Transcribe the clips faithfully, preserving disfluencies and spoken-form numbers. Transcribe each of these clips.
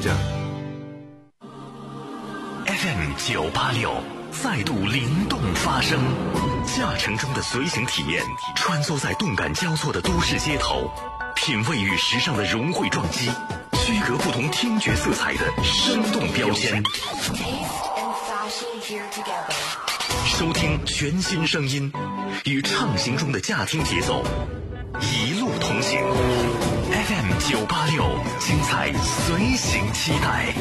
着。 F M 九八六再度灵动发声，驾乘中的随行体验，穿梭在动感交错的都市街头，品味与时尚的融汇撞击，区隔不同听觉色彩的生动标签。收听全新声音，与畅行中的驾听节奏，一路同行。F M 九八六，精彩随行期待。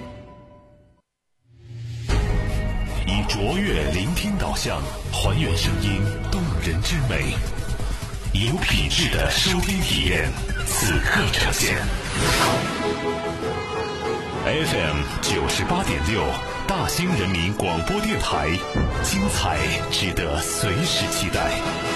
以卓越聆听导向，还原声音动人之美，有品质的收听体验，此刻呈现。F M 九十八点六，大兴人民广播电台，精彩值得随时期待。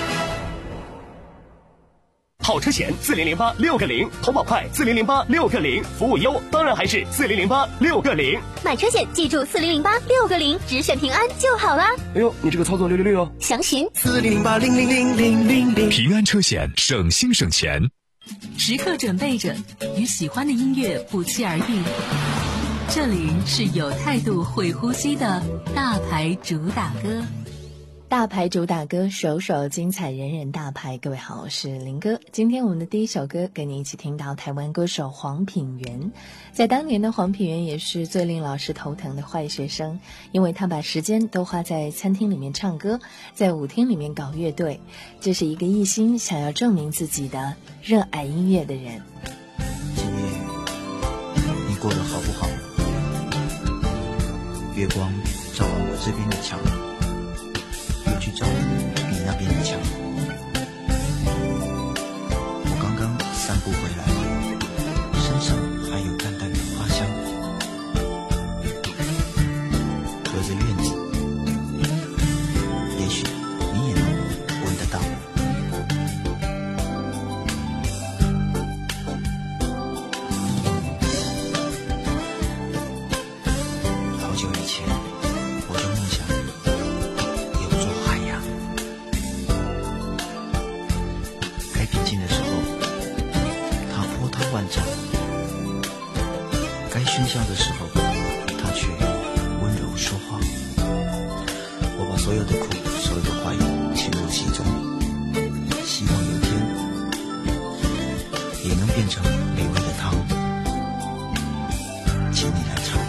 好车险四零零八六个零，投保快四零零八六个零，服务优当然还是四零零八六个零。 买车险记住四零零八六个零，只选平安就好啦。 哎呦，你这个操作六六六哦！ 详询四零零八零零零零零零。 平安车险，省心省钱。 时刻准备着，与喜欢的音乐不期而遇。这里是有态度、会呼吸的大牌主打歌。 大牌主打歌，首首精彩，人人大牌。各位好，我是林哥。今天我们的第一首歌，跟你一起听到台湾歌手黄品源。在当年的黄品源也是最令老师头疼的坏学生，因为他把时间都花在餐厅里面唱歌，在舞厅里面搞乐队。这是一个一心想要证明自己的热爱音乐的人。 今夜你过得好不好？月光照亮我这边的墙，又去找你那边的墙。我刚刚散步回来，身上还有淡淡的花香。隔着院子，也许你也能闻得到。好久以前，我就梦想有座海洋，该平静的时候，它波涛万丈；该喧嚣的时候，它却温柔说话。我把所有的苦，所有的怀疑倾入其中，希望有一天也能变成美味的汤，请你来尝。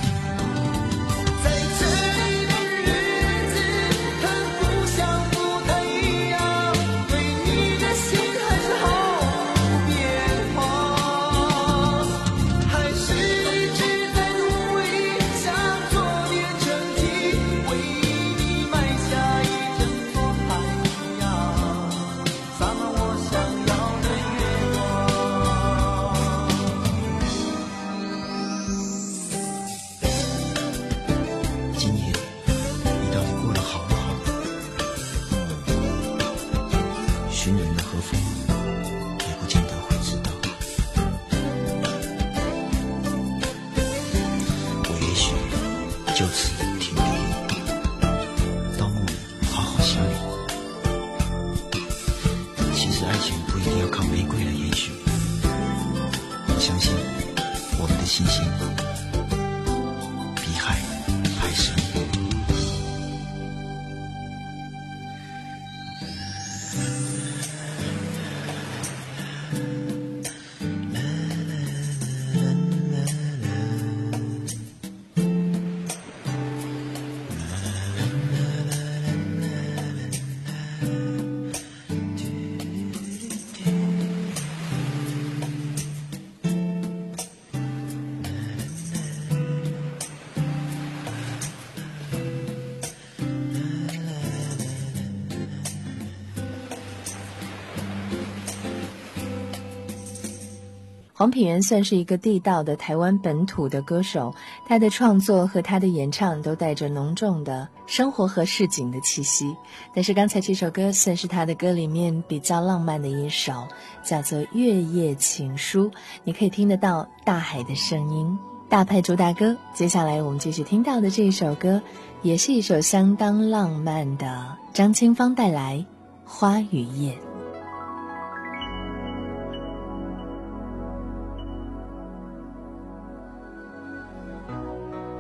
就此停笔，到梦里好好相遇。其实爱情不一定要靠玫瑰了，也许我相信我们的心心比海还深。 黄品源算是一个地道的台湾本土的歌手，他的创作和他的演唱都带着浓重的生活和市井的气息。但是刚才这首歌算是他的歌里面比较浪漫的一首，叫做《月夜情书》，你可以听得到大海的声音。大牌主打歌，接下来我们继续听到的这一首歌，也是一首相当浪漫的张清芳带来《花与叶》。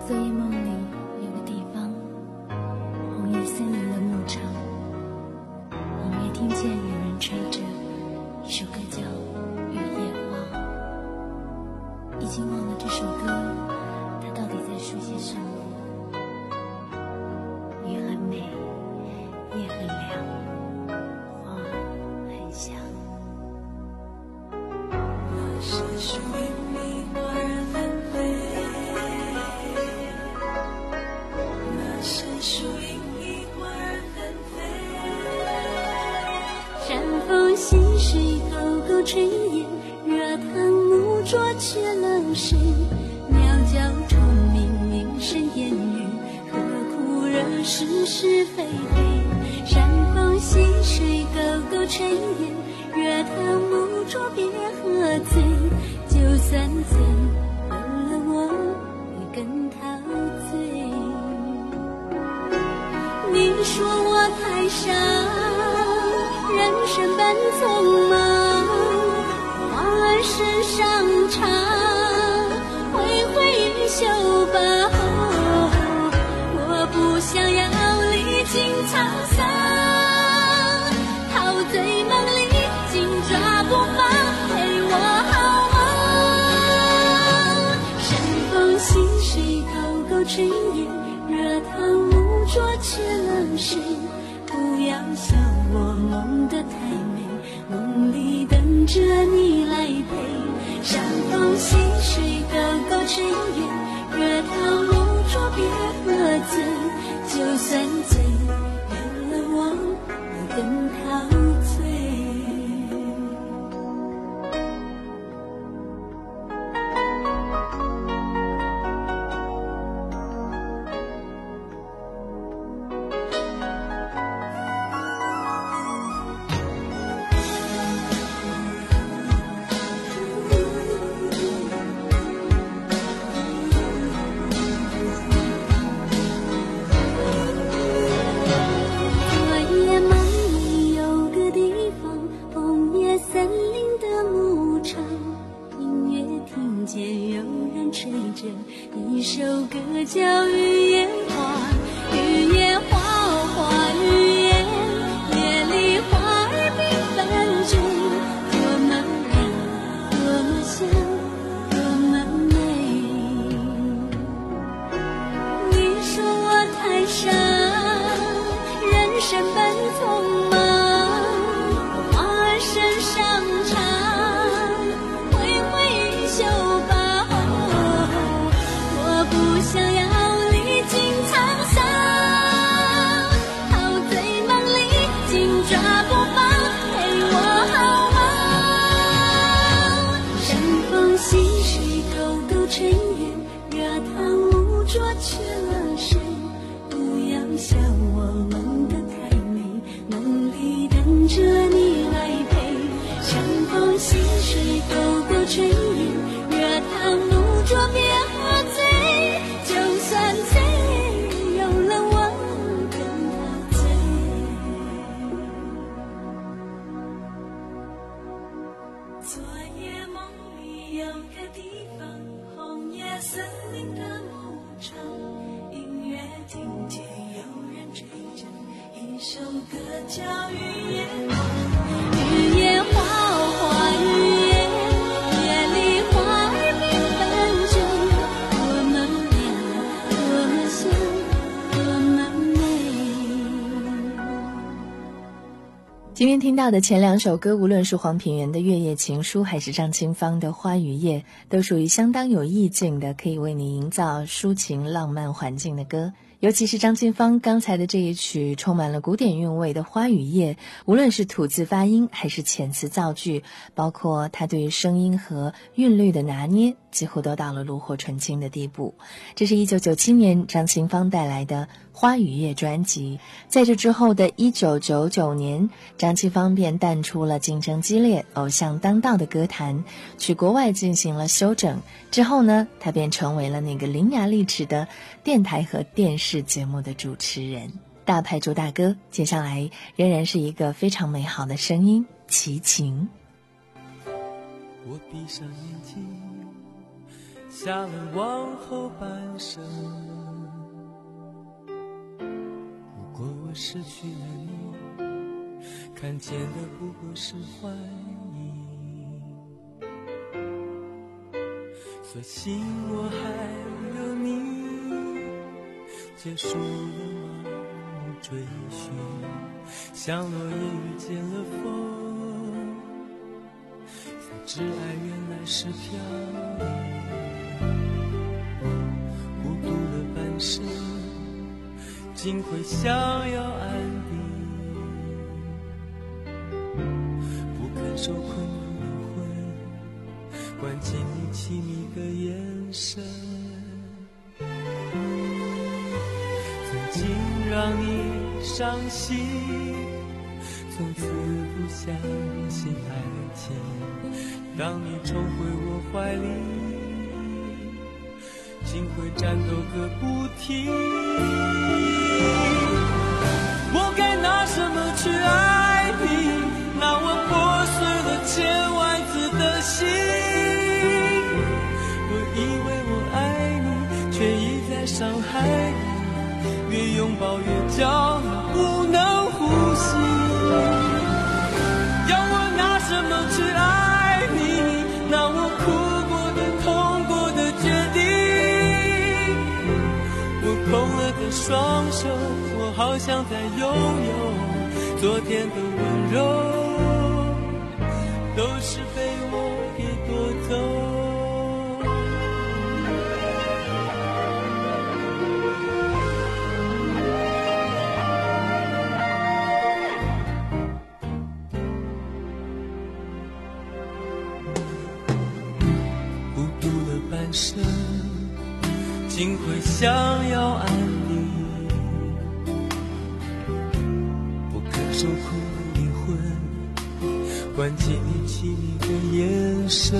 昨夜梦里有个地方，红叶森林的牧场，隐约听见有人吹着一首歌叫《雨夜花》。已经忘了这首歌它到底在说些什么。雨很美，夜很凉，花很香。那是属于你花儿纷飞，那是属于你花儿纷飞。山风细水，沟沟炊烟，热汤木桌却冷水，鸟叫虫鸣，鸣声烟雨，何苦惹是是非非。山风细水，沟沟炊烟，热汤木桌别喝醉，就算醉有了我会更陶醉。你说我太傻，人生本匆忙，花儿世上长，挥挥衣袖吧。哦，我不想要历经沧桑，陶醉梦里紧抓不放，陪我好吗？山风细水，沟沟炊烟，热汤木桌却冷水，不要笑我梦得太美，梦里等着你来陪。山风细水，沟沟炊烟，热汤木桌别喝醉，就算醉有了我会更陶醉。一首歌叫雨夜花，雨夜花哦花雨夜，夜里花儿缤纷坠，多么亮，多么香，多么美。你说我太傻，人生本匆忙，花儿身上长，挥挥衣袖吧。不想要历经沧桑，陶醉梦里紧抓不放，陪我好吗？山风细水，沟沟炊烟，热汤木桌却冷水，不要笑我梦得太美，梦里等着你来陪。山风细水，沟沟炊烟，热汤木桌别喝醉，就算醉有了我更陶醉。昨夜梦里有个地方，红叶森林的牧场，音乐听见有人吹着一首歌叫雨夜花，雨夜花哦花雨夜，夜里花儿缤纷坠，多么亮，多么香，多么美。 今天听到的前两首歌，无论是黄品源的《月夜情书》还是张清芳的《花雨夜》，都属于相当有意境的，可以为你营造抒情浪漫环境的歌。尤其是张清芳刚才的这一曲充满了古典韵味的《花雨夜》，无论是吐字发音还是遣词造句，包括他对于声音和韵律的拿捏，几乎都到了炉火纯青的地步。这是一九九七年张清芳带来的《花雨夜》专辑。在这之后的一九九九年，张清芳便淡出了竞争激烈、偶像当道的歌坛，去国外进行了休整。之后呢，他便成为了那个伶牙俐齿的电台和电视节目的主持人。大牌主打歌，接下来仍然是一个非常美好的声音，齐秦。 我闭上眼睛， 下了往后半生。如果我失去了你，看见的不过是幻影，所幸我还有你，结束了盲目追寻，像落叶遇见了风，才知爱原来是飘零。孤独了半生，竟会想要安定，不肯受困的灵魂，关进你亲密的眼神，曾经让你伤心，从此不相信爱情。当你重回我怀里，竟会战斗个不停。我该拿什么去爱你？那我破碎了千万次的心。我以为我爱你，却一再伤害你，越拥抱越焦虑，不能呼吸。要我拿什么去爱你？那我哭过的、痛过的决定。我空了的双手，我好想再拥有昨天的温柔，都是被我给夺走。生竟会想要安宁，不肯受苦的灵魂，关进你亲密的眼神，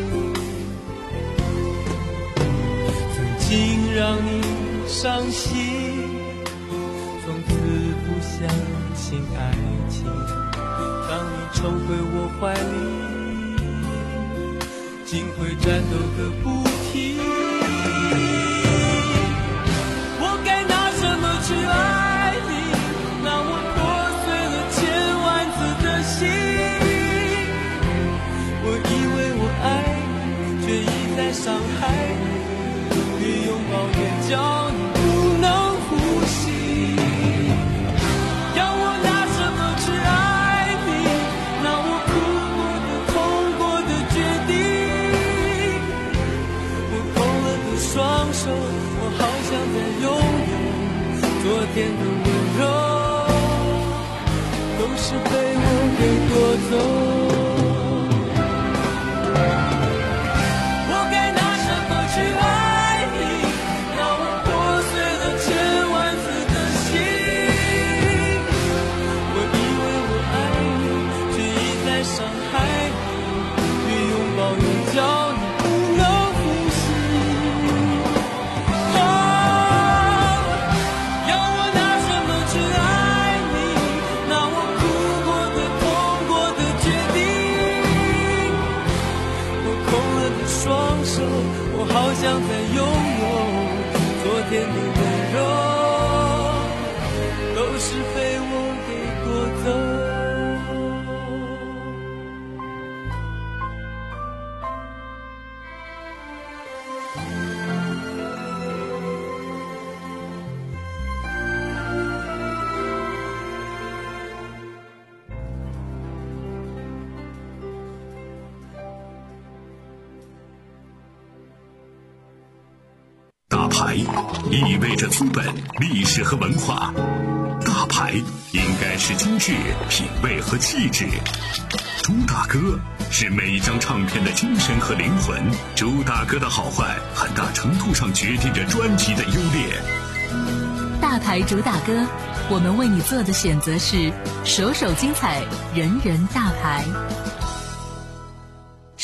曾经让你伤心，从此不相信爱情。当你重回我怀里，竟会战斗个不停。我该拿什么去爱你？那我破碎了千万次的心。我以为我爱你，却一再伤害你，越拥抱越焦虑，不能呼吸。要我拿什么去爱你？那我哭过的、痛过的决定。双手，我好想再拥有昨天的温柔，都是被我给夺走。我该拿什么去爱你？那我破碎了千万次的心。我以为我爱你，却一再伤害你，越拥抱越焦虑。我好想再拥有昨天的温柔，都是被我给夺走。 牌意味着资本、历史和文化，大牌应该是精致、品味和气质。朱大哥是每一张唱片的精神和灵魂，朱大哥的好坏很大程度上决定着专辑的优劣。 大牌主打歌，我们为你做的选择是首首精彩，人人大牌。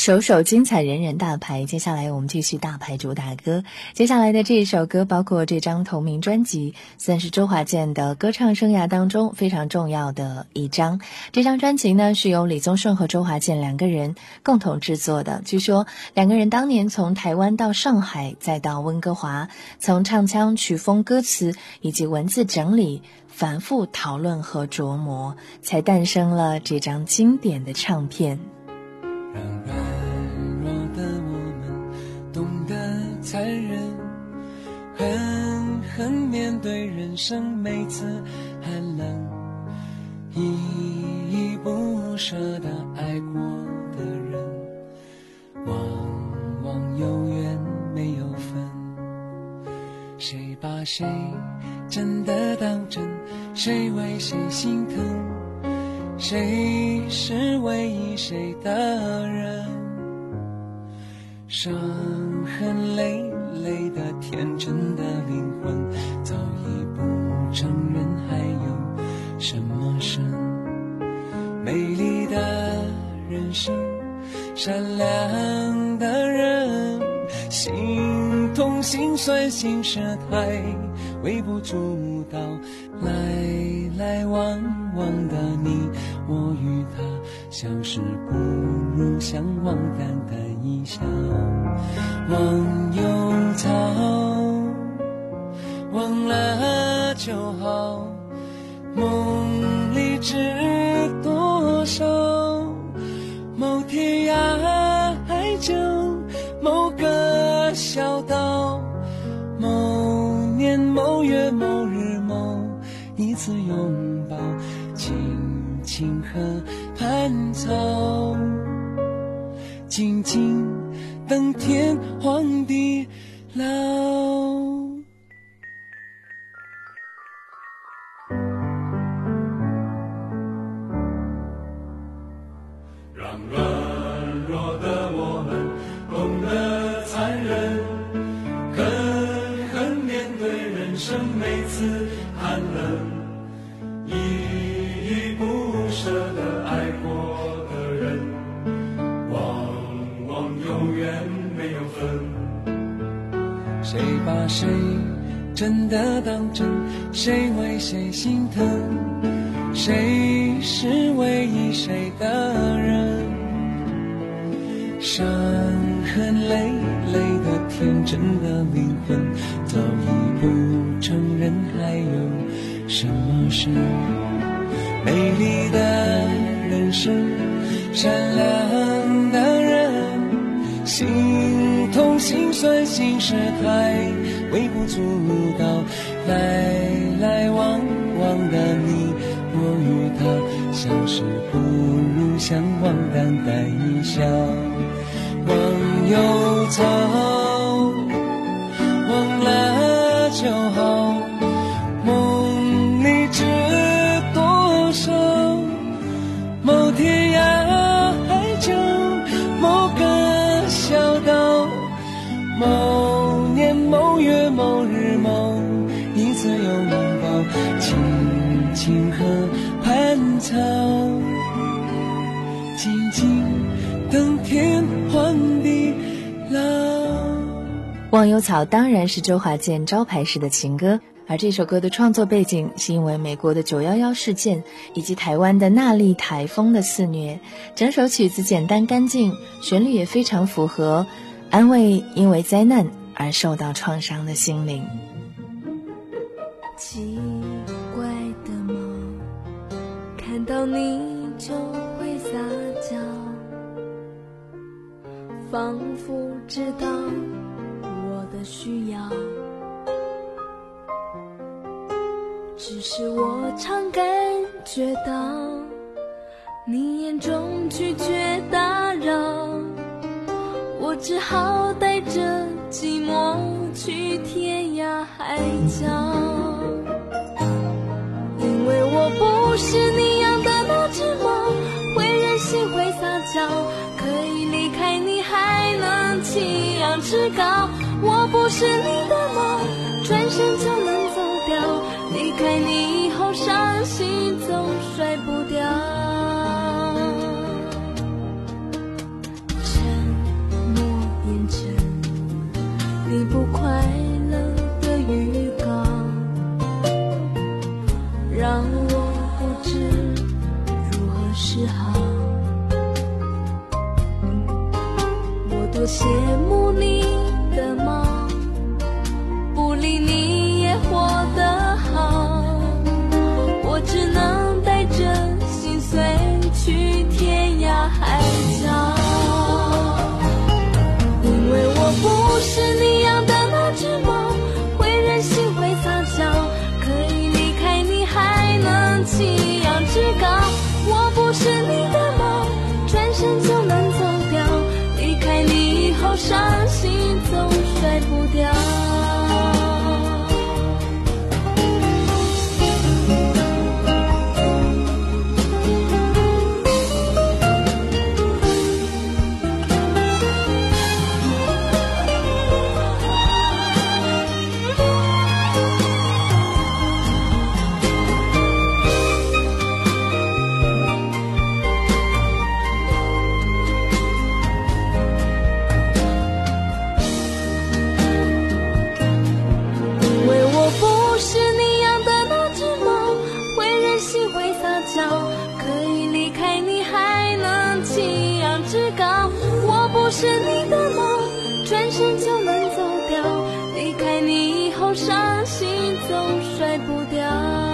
首首精彩，人人大牌。接下来我们继续大牌主打歌。接下来的这一首歌，包括这张同名专辑，算是周华健的歌唱生涯当中非常重要的一张。这张专辑呢，是由李宗盛和周华健两个人共同制作的。据说两个人当年从台湾到上海，再到温哥华，从唱腔、曲风、歌词以及文字整理反复讨论和琢磨，才诞生了这张经典的唱片。 让软弱的我们懂得残忍，狠狠面对人生每次寒冷，依依不舍地爱过的人，往往有缘没有分。谁把谁真的当真，谁为谁心疼，谁是唯一谁的人，伤痕累累的天真的灵魂，早已不承认还有什么生。美丽的人生，善良的人，心痛心酸心事太微不足道，来来往往的你我与他，相识不如相忘，淡淡一笑。忘忧草，忘了就好，梦里知多少，某天涯海角，某个小岛，某年某月某日某一次拥抱，青青河畔草，静静等天荒地老。 让软弱的我们懂得残忍，狠狠面对人生每次寒冷，依依不舍地爱过的人，往往有缘没有分。谁把谁真的当真，谁为谁心疼，谁是唯一谁的人，伤痕累累的天真的灵魂，早已不承认还有什么事。美丽的人生，善良的人，心痛心酸心事太微不足道，来来往往的你我与他，相识不如相忘，淡淡一笑。忘忧草，忘了就好，梦里知多少，某天涯海角，某个小岛，某年某月某日某一次拥抱，青青河畔草，静静等天荒地老。 忘忧草当然是周华健招牌式的情歌，而这首歌的创作背景是因为美国的九一一事件以及台湾的纳莉台风的肆虐。整首曲子简单干净，旋律也非常符合安慰因为灾难而受到创伤的心灵。 奇怪的梦，看到你就会撒娇，仿佛知道我的需要，只是我常感觉到你眼中拒绝打扰，我只好带着寂寞去天涯海角，因为我不是你养的那只猫，会任性会撒娇，可以离开你还能起仰翅高，我不是你的猫，转身就能走掉，离开你以后伤心总甩不掉。 羡慕你的忙，不理你也活得好，我只能带着心碎去天涯海角。因为我不是你养的那只猫，会任性会撒娇，可以离开你还能弃养至高。我不是你的猫，转身就能走掉，离开你以后伤心总甩不掉。不是你的梦，转身就能走掉，离开你以后伤心总甩不掉。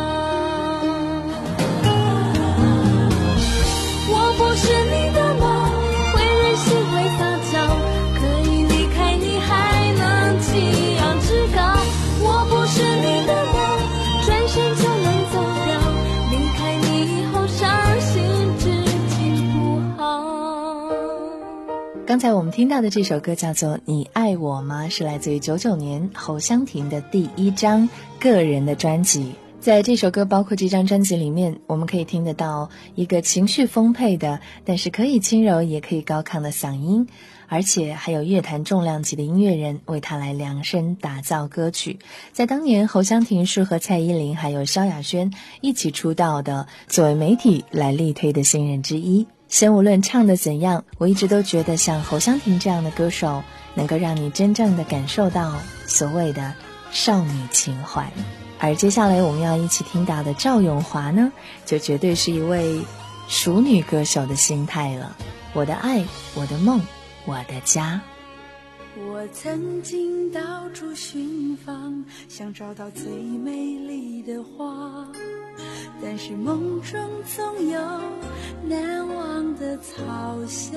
我不是你的梦，会任性会撒娇，可以离开你还能弃养至高。我不是你的梦，转身就能走掉，离开你以后伤心至今不好。 刚才我们听到的这首歌叫做《你爱我吗》，是来自于九九年侯湘婷的第一张个人的专辑。在这首歌包括这张专辑里面，我们可以听得到一个情绪丰沛的，但是可以轻柔也可以高亢的嗓音，而且还有乐坛重量级的音乐人为他来量身打造歌曲。在当年，侯湘婷是和蔡依林还有萧亚轩一起出道的，作为媒体来力推的新人之一。先无论唱得怎样，我一直都觉得像侯湘婷这样的歌手能够让你真正的感受到所谓的少女情怀。而接下来我们要一起听到的赵咏华呢，就绝对是一位熟女歌手的心态了。我的爱，我的梦，我的家。 我曾经到处寻访，想找到最美丽的花，但是梦中总有难忘的草香。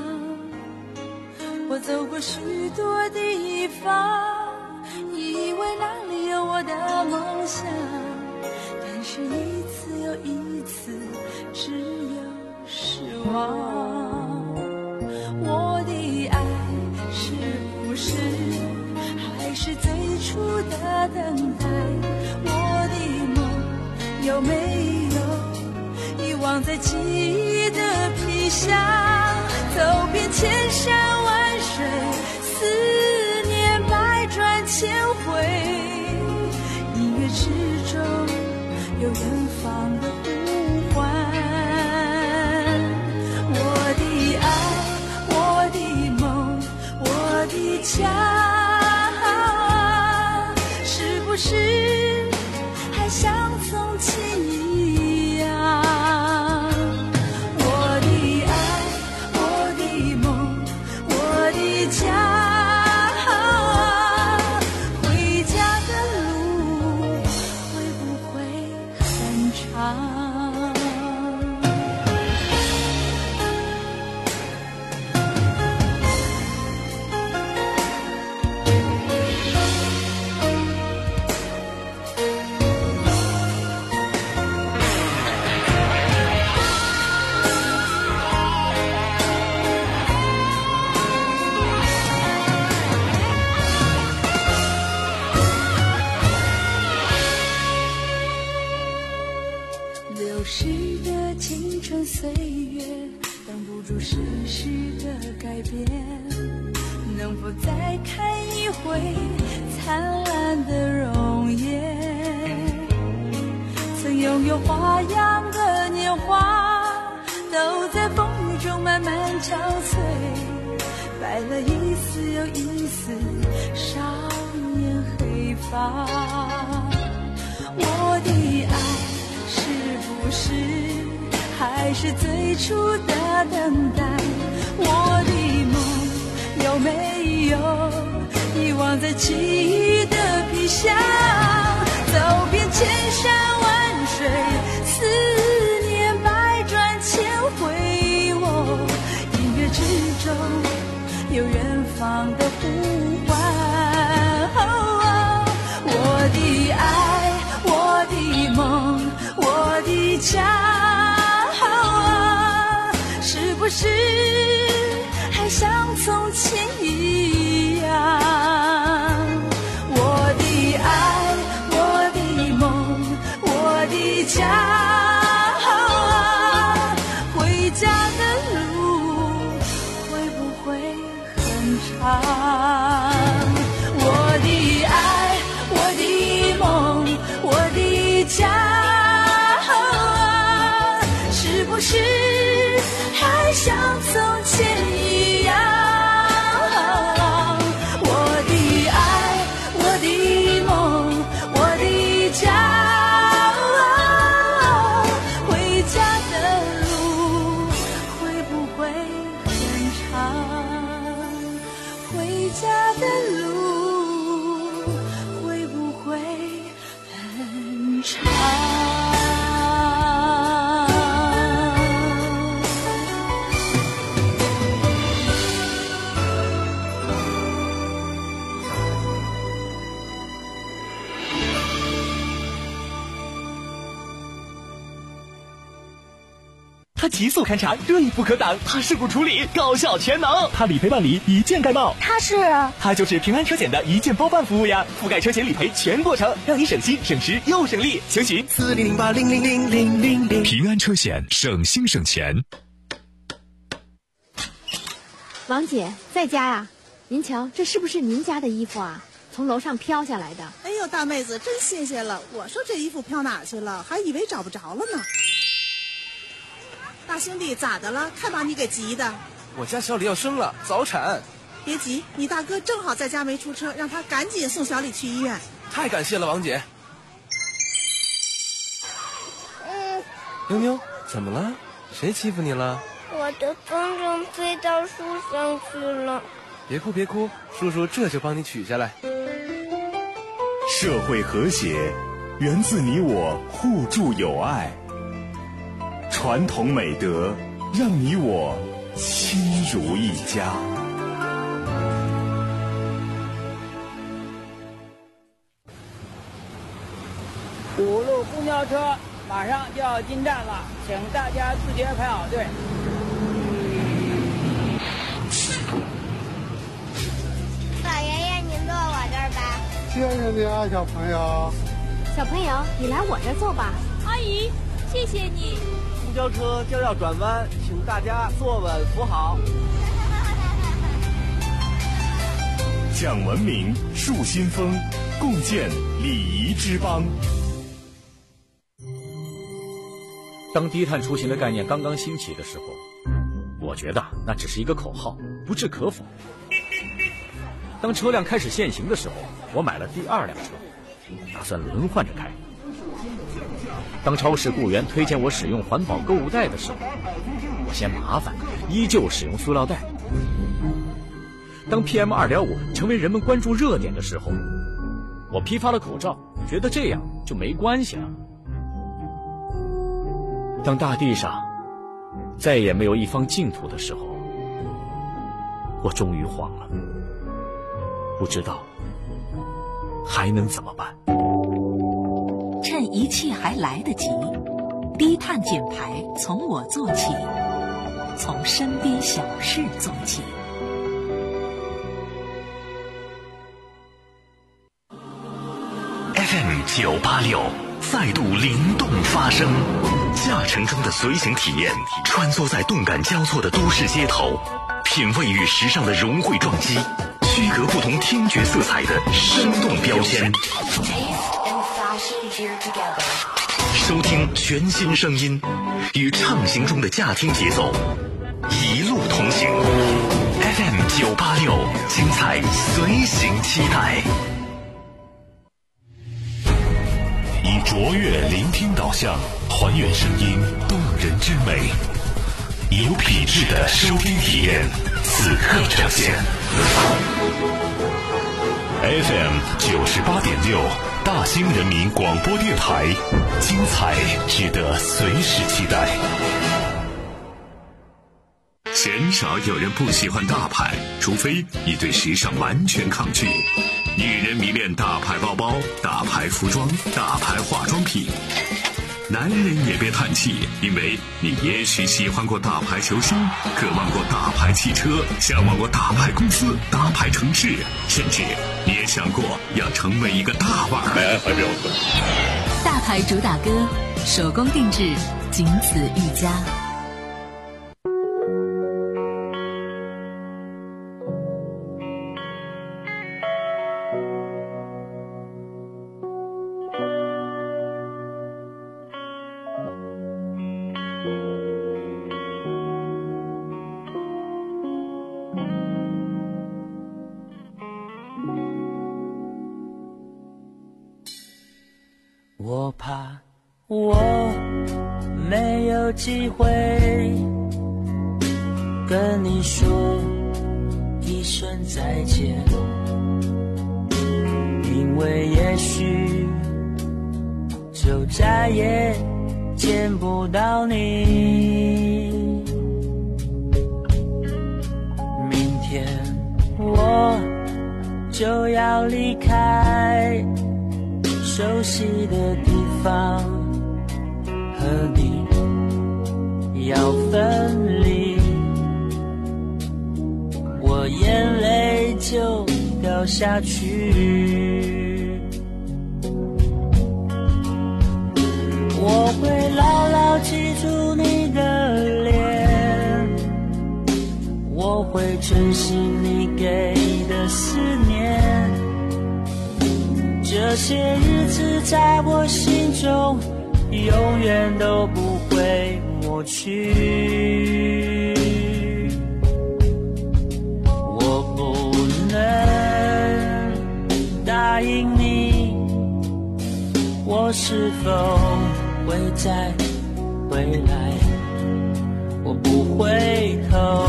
我走过许多地方，以为那里有我的梦想，但是一次又一次只有失望。我的爱是不是还是最初的等待？我的梦有没有遗忘在记忆的皮箱？走遍千山万水，思念百转千回，音乐之中有远方的呼唤。我的爱，我的梦，我的家，是不是还像从前一样？我的爱，我的梦，我的家，回家的路会不会很长？流逝的青春岁月，挡不住世事的改变，能否再看一回灿烂的容颜？曾拥有花样的年华，都在风雨中慢慢憔悴，白了一丝又一丝少年黑发。我的爱是不是还是最初的等待？我的梦有有没有遗忘在记忆的皮箱？走遍千山万水，思念百转千回，我音乐之中有远方的呼唤。哦，我的爱，我的梦，我的家，哦，是不是还像从前一样？我的爱，我的梦，我的家，回家的路会不会很长？我的爱，我的梦，我的家，是不是还像从前一样？我的爱，我的梦，我的家，回家的路会不会很长？回家的路会不会很长？ 它急速勘查，锐不可挡；它事故处理，高效全能；它理赔办理，一件盖帽。 它是， 它就是平安车险的一件包办服务呀，覆盖车险理赔全过程，让你省心省时又省力。详询四零零八零零零零零零。 平安车险，省心省钱。 王姐在家呀？您瞧，这是不是您家的衣服啊？从楼上飘下来的。 哎呦，大妹子真新鲜了！我说这衣服飘哪去了，还以为找不着了呢。大兄弟，咋的了？看把你给急的。 我家小李要生了，早产。 别急，你大哥正好在家没出车，让他赶紧送小李去医院。 太感谢了，王姐。 嗯， 妞妞，怎么了？谁欺负你了？ 我的风筝飞到树上去了。 别哭别哭，叔叔这就帮你取下来。 社会和谐源自你我互助友爱，传统美德让你我亲如一家。 五路公交车马上就要进站了，请大家自觉排好队。 老爷爷，您坐我这儿吧。 谢谢你啊，小朋友。 小朋友，你来我这儿坐吧。 阿姨，谢谢你。 公交车就要转弯，请大家坐稳扶好。 讲文明，树新风，共建礼仪之邦。 当低碳出行的概念刚刚兴起的时候，我觉得那只是一个口号，不置可否。当车辆开始限行的时候，我买了第二辆车，打算轮换着开。当超市雇员推荐我使用环保购物袋的时候，我嫌麻烦，依旧使用塑料袋。当 P M 二点五 成为人们关注热点的时候，我批发了口罩，觉得这样就没关系了。当大地上再也没有一方净土的时候，我终于慌了，不知道还能怎么办。 趁一切还来得及，低碳减排从我做起，从身边小事做起。 F M 九八六再度灵动发声，驾乘中的随行体验，穿梭在动感交错的都市街头，品味与时尚的融汇撞击，区隔不同听觉色彩的生动标签。收听全新声音，与畅行中的驾听节奏，一路同行。F M 九八六，精彩随行期待。以卓越聆听导向，还原声音动人之美，有品质的收听体验， 此刻呈现。F M 九十八点六，大兴人民广播电台，精彩值得随时期待。鲜少有人不喜欢大牌，除非你对时尚完全抗拒。女人迷恋大牌包包、大牌服装、大牌化妆品。男人也别叹气，因为你也许喜欢过大牌球星，渴望过大牌汽车，向往过大牌公司、大牌城市，甚至你也想过要成为一个大腕儿。来，怀表哥。 大牌主打歌，手工定制，仅此一家。 我怕我没有机会跟你说一声再见，因为也许就再也见不到你。明天我就要离开熟悉的地方，和你要分离，我眼泪就掉下去。我会牢牢记住你的脸，我会珍惜你给的思念，这些日子在我心中永远都不会抹去。我不能答应你，我是否会再回来，我不回头，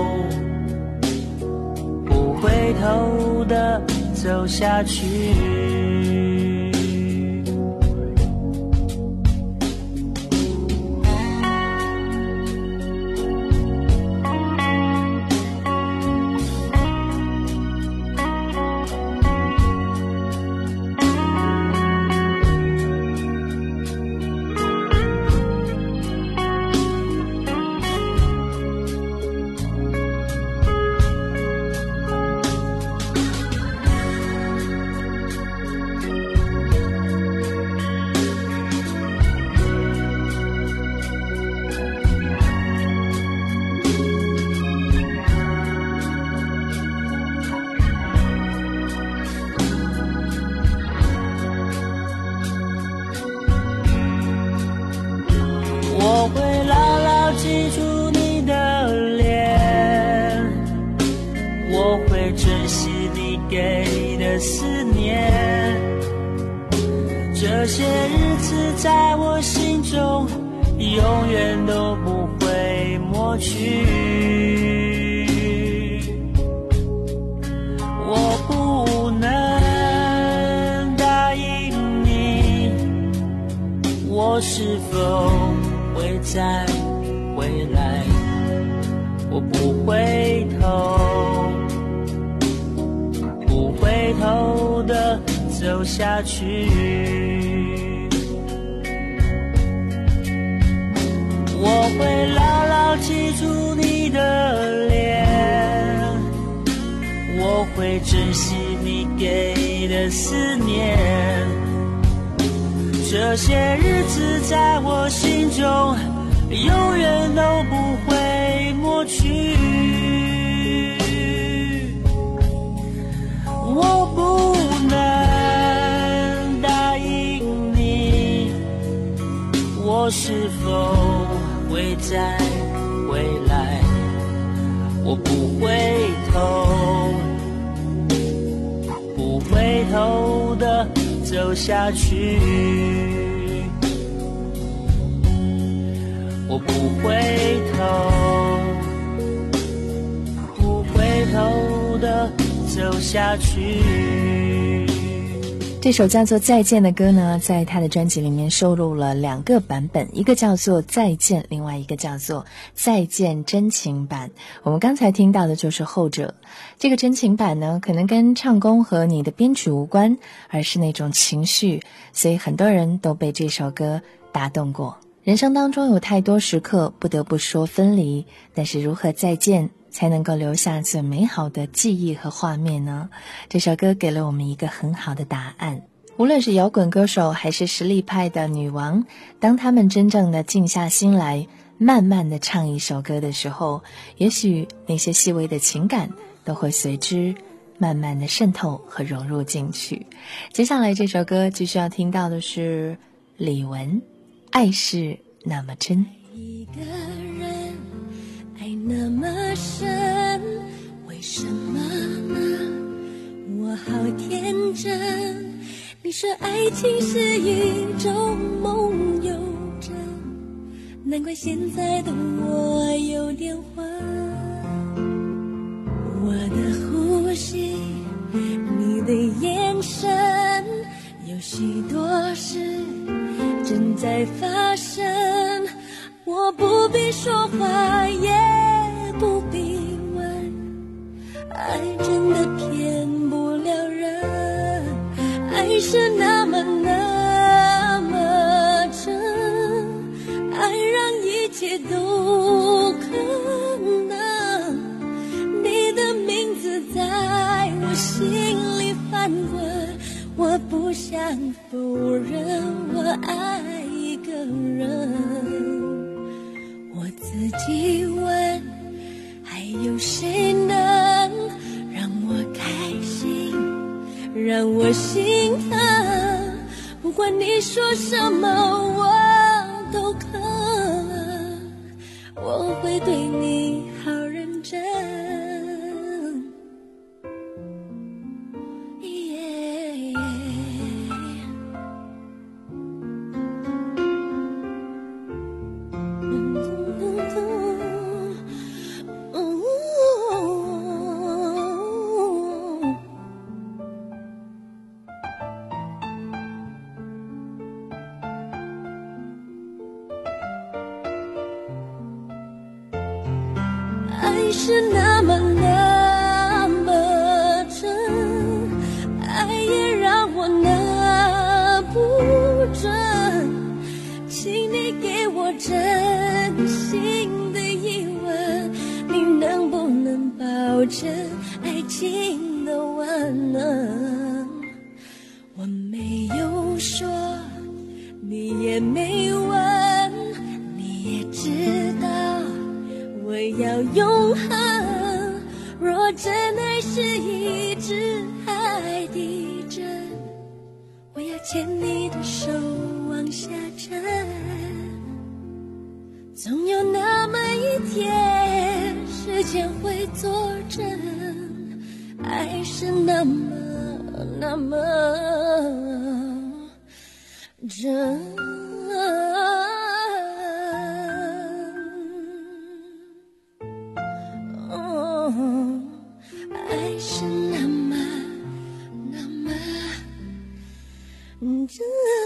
不回头的走下去。我会牢牢记住你的脸，我会珍惜你给的思念，这些日子在我心中永远都不会抹去。我不能答应你，我是否会再回来，我不回头，不回头的走下去。我会牢牢记住你的脸，我会珍惜你给的思念，这些日子在我心中永远都不会抹去。我不能答应你，我是否会再回来，我不回头，不回头的走下去。我不回头，不头的走下去。 这首叫做《再见》的歌呢，在他的专辑里面收录了两个版本，一个叫做《再见》，另外一个叫做《再见真情版》。我们刚才听到的就是后者。这个真情版呢，可能跟唱功和你的编曲无关，而是那种情绪，所以很多人都被这首歌打动过。人生当中有太多时刻不得不说分离，但是如何再见才能够留下最美好的记忆和画面呢？这首歌给了我们一个很好的答案。无论是摇滚歌手还是实力派的女王，当他们真正的静下心来慢慢的唱一首歌的时候，也许那些细微的情感都会随之慢慢的渗透和融入进去。接下来这首歌继续要听到的是李玟，爱是那么真。 一个人爱那么深，为什么呢？我好天真。你说爱情是一种梦游症，难怪现在的我有点昏。我的呼吸，你的眼神，有许多事正在发生。我不必说话，也不必问，爱真的骗不了人，爱是那么那么真，爱让一切都可能。你的名字在我心里翻滚，我不想否认我爱一个人。我自己问，还有谁能让我开心，让我心疼？不管你说什么我都可能，我会对你好认真。爱是那么那么真，爱也让我拿不准，请你给我真心的一吻，你能不能保证爱情的万能？我没有说，你也没问，你也知道我要永恒。若真爱是一只海底针，我要牵你的手往下沉。总有那么一天，时间会作证，爱是那么那么真。爱是那么那么真。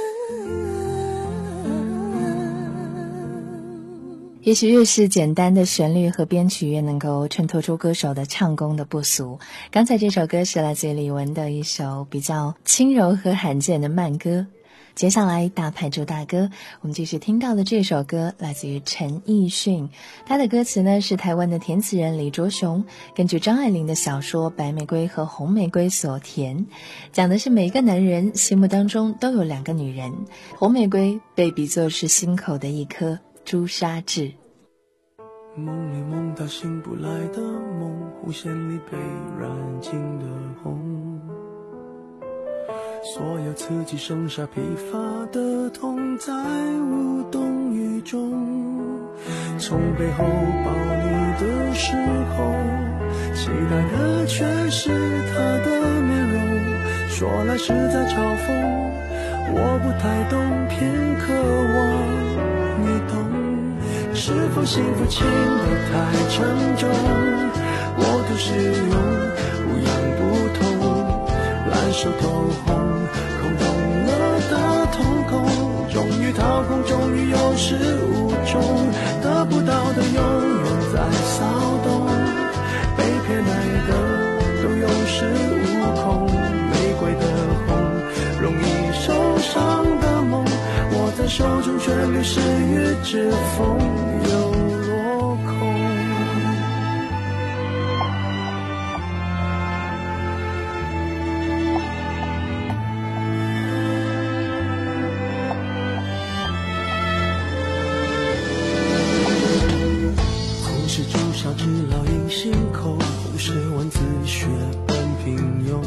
也许越是简单的旋律和编曲，越能够衬托出歌手的唱功的不俗。刚才这首歌是来自于李玟的一首比较轻柔和罕见的慢歌。接下来大牌主打歌，我们继续听到的这首歌来自于陈奕迅，他的歌词呢是台湾的填词人李卓雄根据张爱玲的小说《白玫瑰和红玫瑰》所填，讲的是每个男人心目当中都有两个女人，红玫瑰被比作是心口的一颗朱砂痣。 梦里梦到醒不来的梦，弧线里被染尽的红，所有刺激剩下疲乏的痛，在无动于衷。从背后抱你的时候，期待的却是他的面容，说来是在嘲讽，我不太懂，偏渴望你懂。是否幸福轻得太沉重， 我都是用不样不同，蓝手透红，空洞了的瞳孔，终于掏空，终于有始无终，得不到的永远在骚动，被偏爱的都有恃无恐，玫瑰的红，容易受伤的梦，握在手中却流失于指缝，又落空。红是朱砂痣烙印心口，红是文字血般平庸，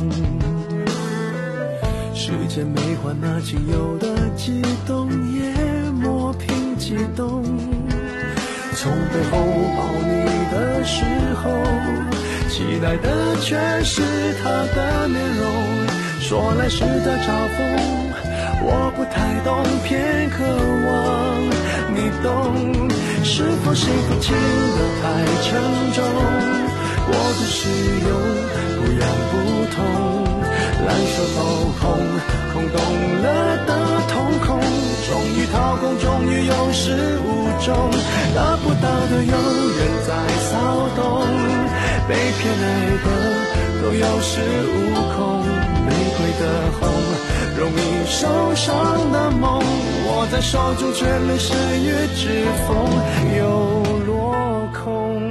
时间没换那仅有的悸动，也磨平激动。从背后抱你的时候，期待的却是他的面容，说来是在嘲讽，我不太懂，偏渴望你懂。是否幸福轻得太沉重，我的使用不样不同，蓝手透红，空洞了的瞳孔，终于掏空，终于有始无终，得不到的永远在骚动，被偏爱的都有恃无恐，玫瑰的红，容易受伤的梦，握在手中却流失于指缝，又落空。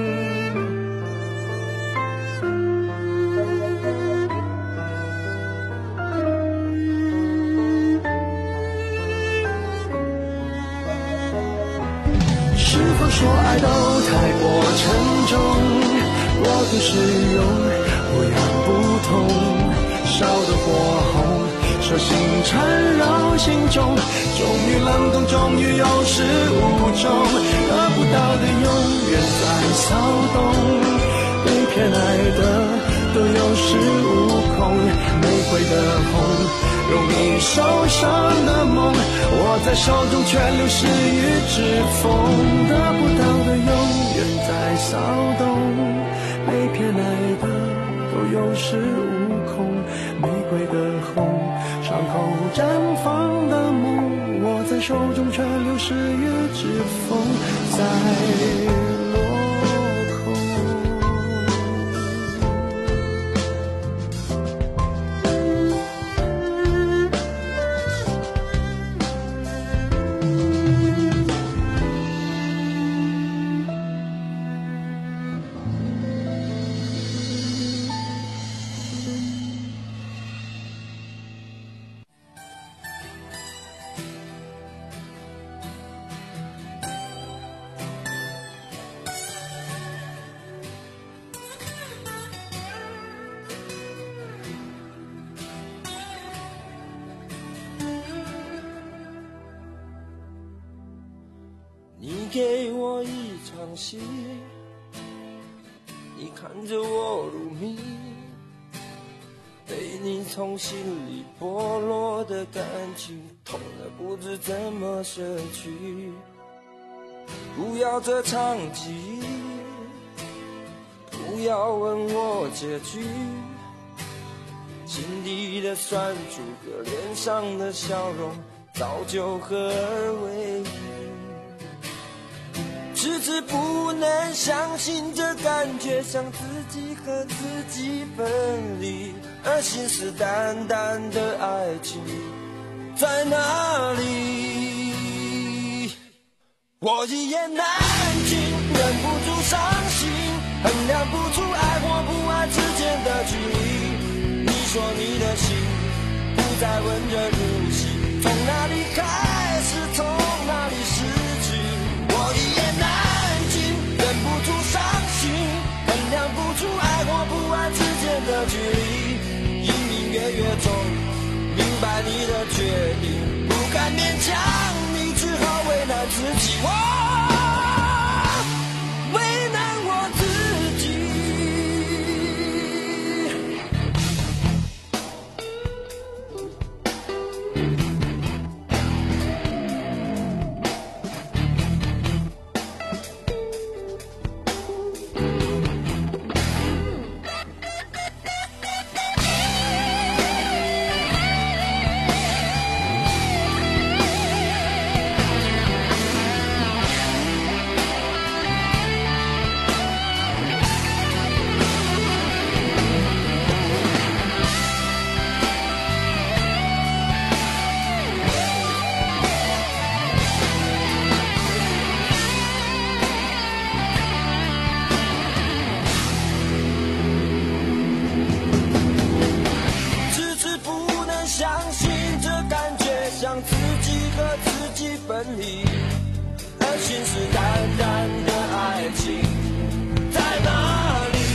是否说爱都太过沉重，我都是用不样不同，烧得火红，手心缠绕心中，终于冷冻，终于有始无终，得不到的永远在骚动，被偏爱的都有恃无恐，玫瑰的红，容易受伤的梦，握在手中却流失于指缝，得不到的永远在骚动，被偏爱的都有恃无恐，玫瑰的红，伤口绽放的梦，握在手中却流失于指缝，在落空。 你给我一场戏，你看着我入迷，被你从心里剥落的感情，痛得不知怎么舍去。不要这场记忆，不要问我结局，心底的酸楚和脸上的笑容早就合二为一，迟迟不能相信这感觉像自己和自己分离，而信誓旦旦的爱情在哪里？我一言难尽，忍不住伤心，衡量不出爱或不爱之间的距离。你说你的心不再温热如昔，从哪里开始，从哪里失去？我一言难尽，忍不住伤心，衡量不出爱或不爱之间的距离。隐隐约约中明白你的决定，不敢勉强你，只好为难自己。我为难我自己。 信这感觉像自己和自己分离，而信誓旦旦的爱情在哪里？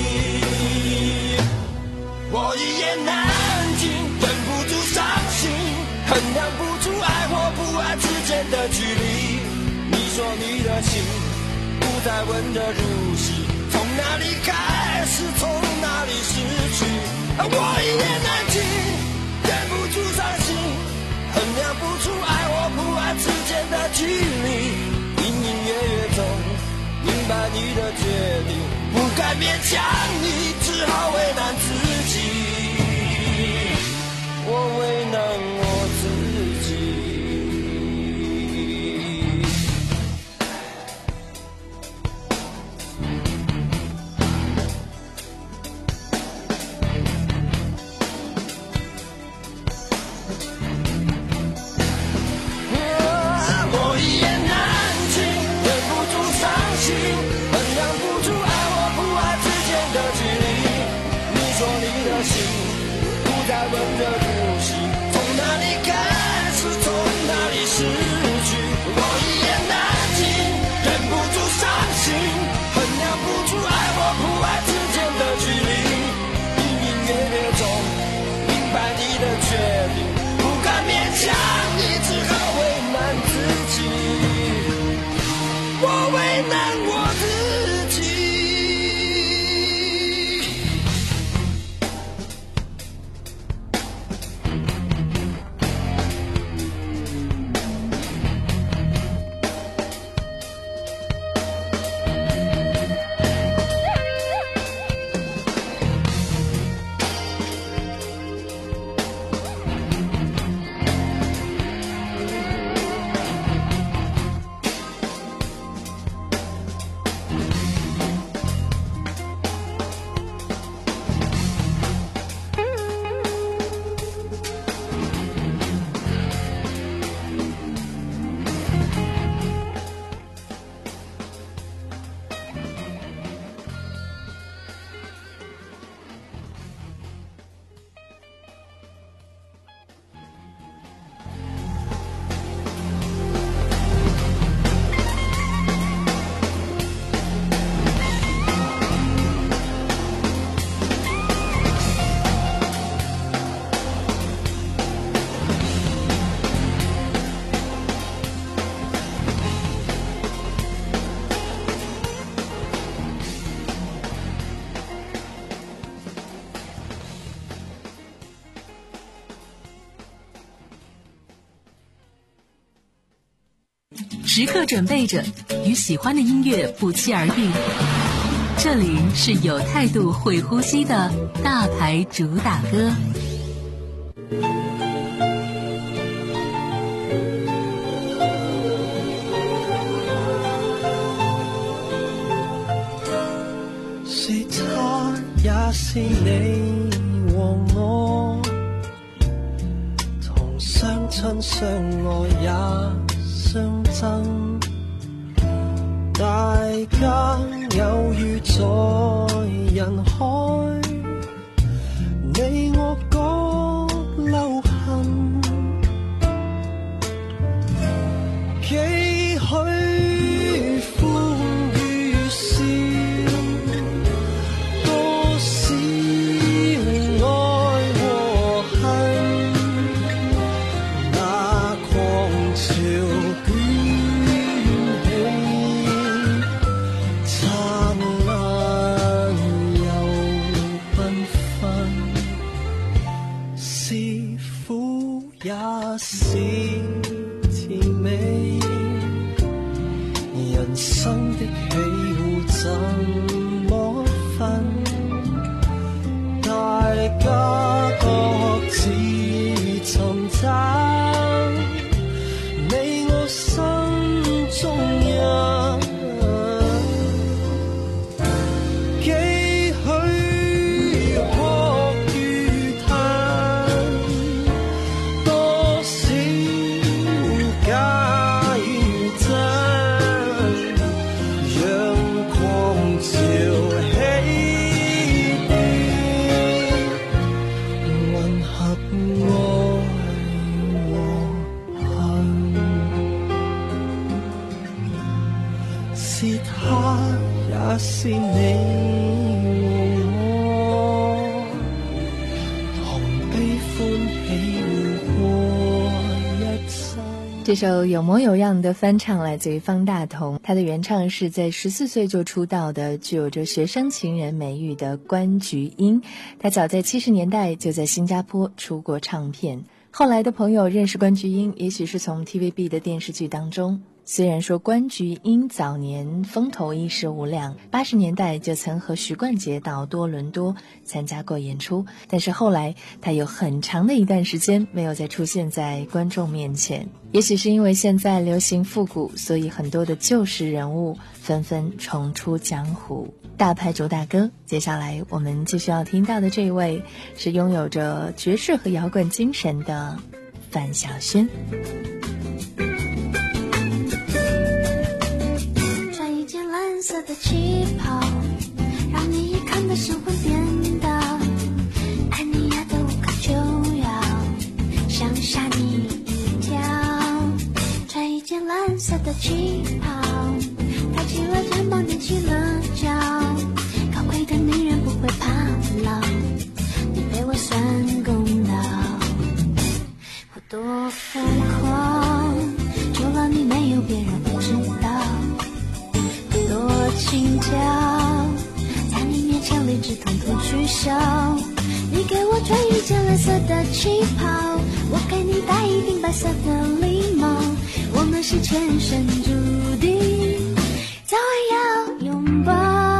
我一言难尽，忍不住伤心，衡量不出爱或不爱之间的距离。你说你的心不再温热如昔，从哪里开始，从哪里失去？我一言难尽，忍不住伤心，衡量不出爱或不爱之间的距离。隐隐约约中明白你的决定，不敢勉强你，只好为难自己。我为难我自己。我一言难尽，忍不住伤心，衡量不出爱或不爱之间的距离。你说你的心不再温热如昔，从哪里开始，从哪里失去？我一言难尽，忍不住伤心，衡量不出爱或不爱之间的距离。隐隐约约中明白你的决定，不敢勉强你，只好为难自己。我为难我自己。 时刻准备着，与喜欢的音乐不期而遇。这里是有态度、会呼吸的大牌主打歌。 是他，也是你和我，同相親相愛也相爭，大家偶遇在人海，你我各留痕，幾許歡與笑，多少愛和恨，那狂潮捲起，燦爛又繽紛，是苦也是甜美，人生的喜惡怎麼分？大家各自尋找你我心中人，幾許哭與嘆，多少假與真，讓狂潮起跌，混合愛这首有模有样的翻唱来自于方大同，他的原唱是在十四岁就出道的，具有着学生情人美誉的关菊英。他早在七十年代就在新加坡出过唱片，后来的朋友认识关菊英，也许是从 T V B 的电视剧当中。虽然说关菊英早年风头一时无两，八十年代就曾和徐冠杰到多伦多参加过演出，但是后来他有很长的一段时间没有再出现在观众面前。也许是因为现在流行复古，所以很多的旧时人物纷纷重出江湖。大牌主打歌，接下来我们继续要听到的这位是拥有着爵士和摇滚精神的范晓萱。 蓝色的旗袍，让你一看到神魂颠倒，爱你爱得无可救药，想吓你一跳。穿一件蓝色的旗袍，抬起了肩膀，踮起了脚，高贵的女人不会怕老，你被我算公道。我多疯狂，除了你没有别人会知道。多轻巧，在你面前理智统统取消。你给我穿一件蓝色的旗袍，我给你戴一顶白色的礼帽，我们是前生注定，早晚要拥抱。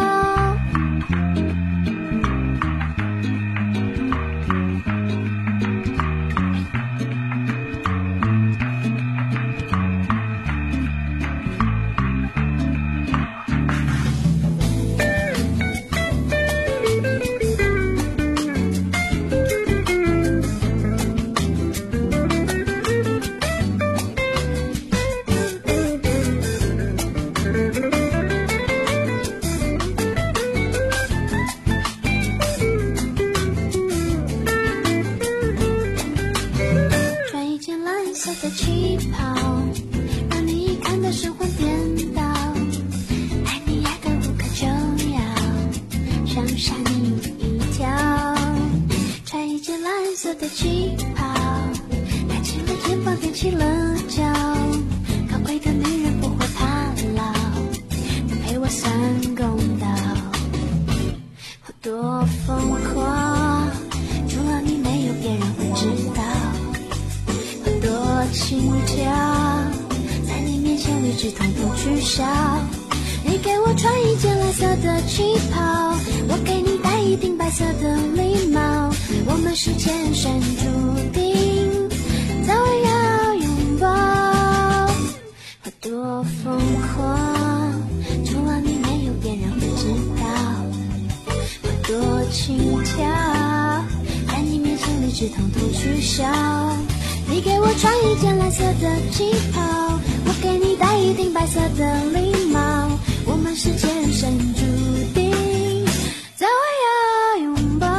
你给我穿一件蓝色的旗袍，我给你戴一顶白色的礼帽，我们是前生注定，早晚要拥抱。我多疯狂，除了你没有别人会知道。我多轻巧，在你面前理智统统取消。你给我穿一件蓝色的旗袍，我给你戴一顶白色的礼帽，我们是前生注定，早晚要拥抱。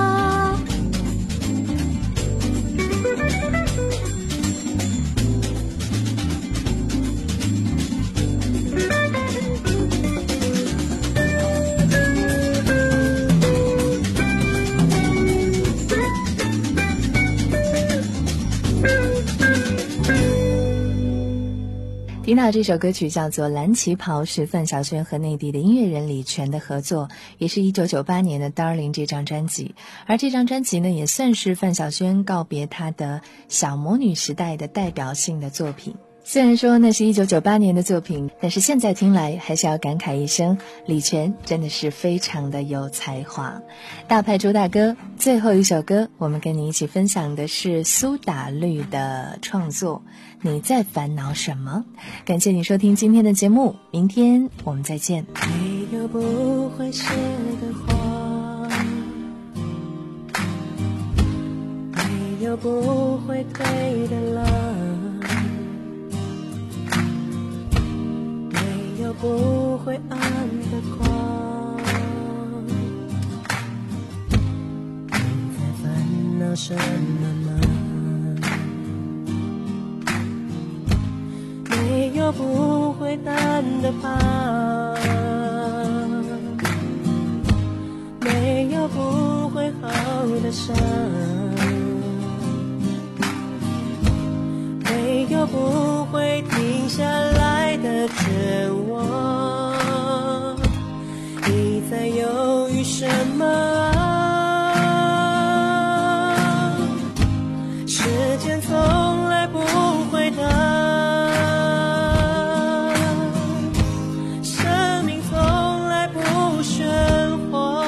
听到这首歌曲叫做《蓝旗袍》，是范晓萱和内地的音乐人李泉的合作，也是一九九八年的 Darling 这张专辑。而这张专辑呢，也算是范晓萱告别她的小魔女时代的代表性的作品。虽然说那是一九九八年的作品，但是现在听来还是要感慨一声，李泉真的是非常的有才华。大牌主打歌，最后一首歌，我们跟你一起分享的是苏打绿的创作《你在烦恼什么》。感谢你收听今天的节目，明天我们再见。 没有不会谢的花，没有不会退的浪，没有不会暗的光。你在烦恼什么吗？没有不会淡的疤，没有不会好的伤，没有有不会停下来的漩涡？你在犹豫什么啊？时间从来不会等，生命从来不喧哗，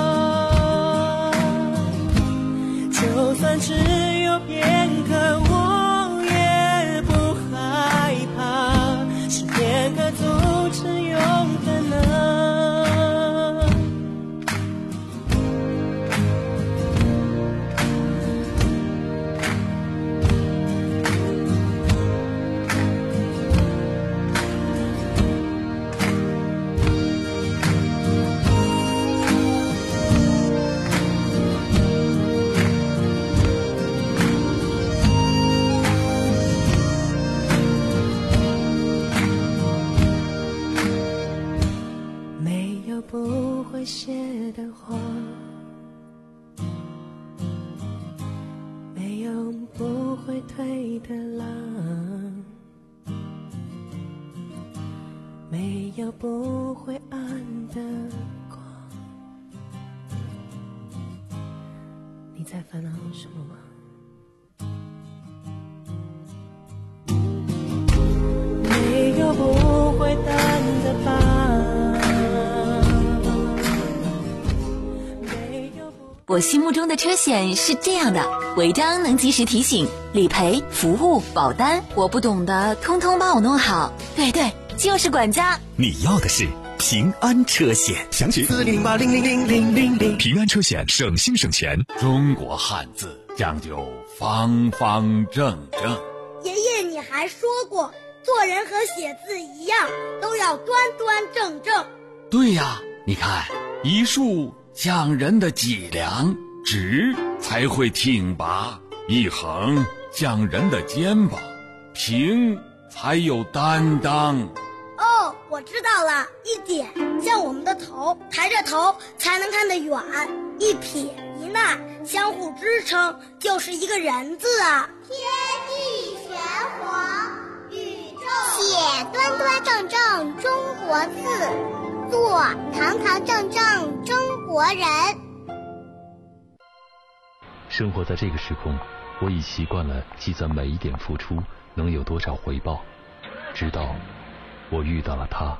就算只有片刻我也不害怕，是片刻阻止永恒啊。没有不会谢的花，没有不会退的浪，没有不会暗的光。你在烦恼什么吗？没有不会淡的疤。 我心目中的车险是这样的：违章能及时提醒，理赔、服务、保单，我不懂的通通帮我弄好。对对，就是管家。 你要的是平安车险，详询四零八零零零零零零。 平安车险，省心省钱。 中国汉字讲究方方正正。 爷爷，你还说过，做人和写字一样，都要端端正正。 对呀，你看一竖像人的脊梁，直才会挺拔；一横像人的肩膀，平才有担当。 哦，我知道了，一点像我们的头，抬着头才能看得远；一撇一捺相互支撑，就是一个人字啊。 天地玄黄，宇宙写端端正正中国字，做堂堂正正中国人。 生活在这个时空，我已习惯了计算每一点付出能有多少回报，直到我遇到了他。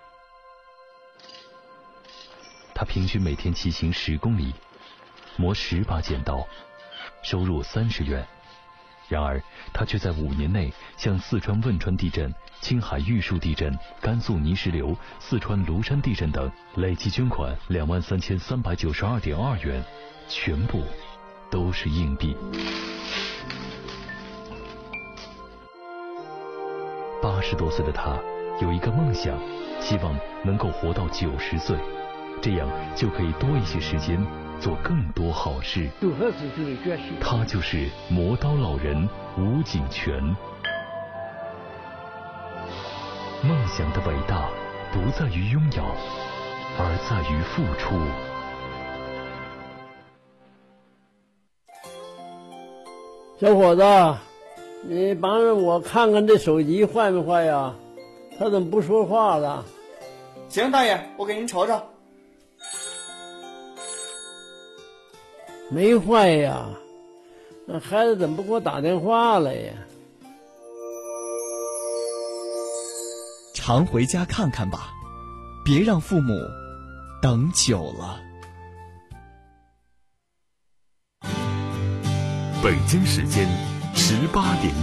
他平均每天骑行十公里，磨十把剪刀，收入三十元。然而他却在五年内向四川汶川地震、青海玉树地震、甘肃泥石流、四川庐山地震等累计捐款两万三千三百九十二点二元，全部都是硬币。八十多岁的他有一个梦想，希望能够活到九十岁，这样就可以多一些时间做更多好事。他就是磨刀老人吴景全。梦想的伟大不在于拥有，而在于付出。 小伙子，你帮着我看看这手机坏没坏呀？他怎么不说话了？ 行，大爷，我给您瞅瞅。 没坏呀，那孩子怎么不给我打电话了呀？ 常回家看看吧，别让父母等久了。 北京时间十八点。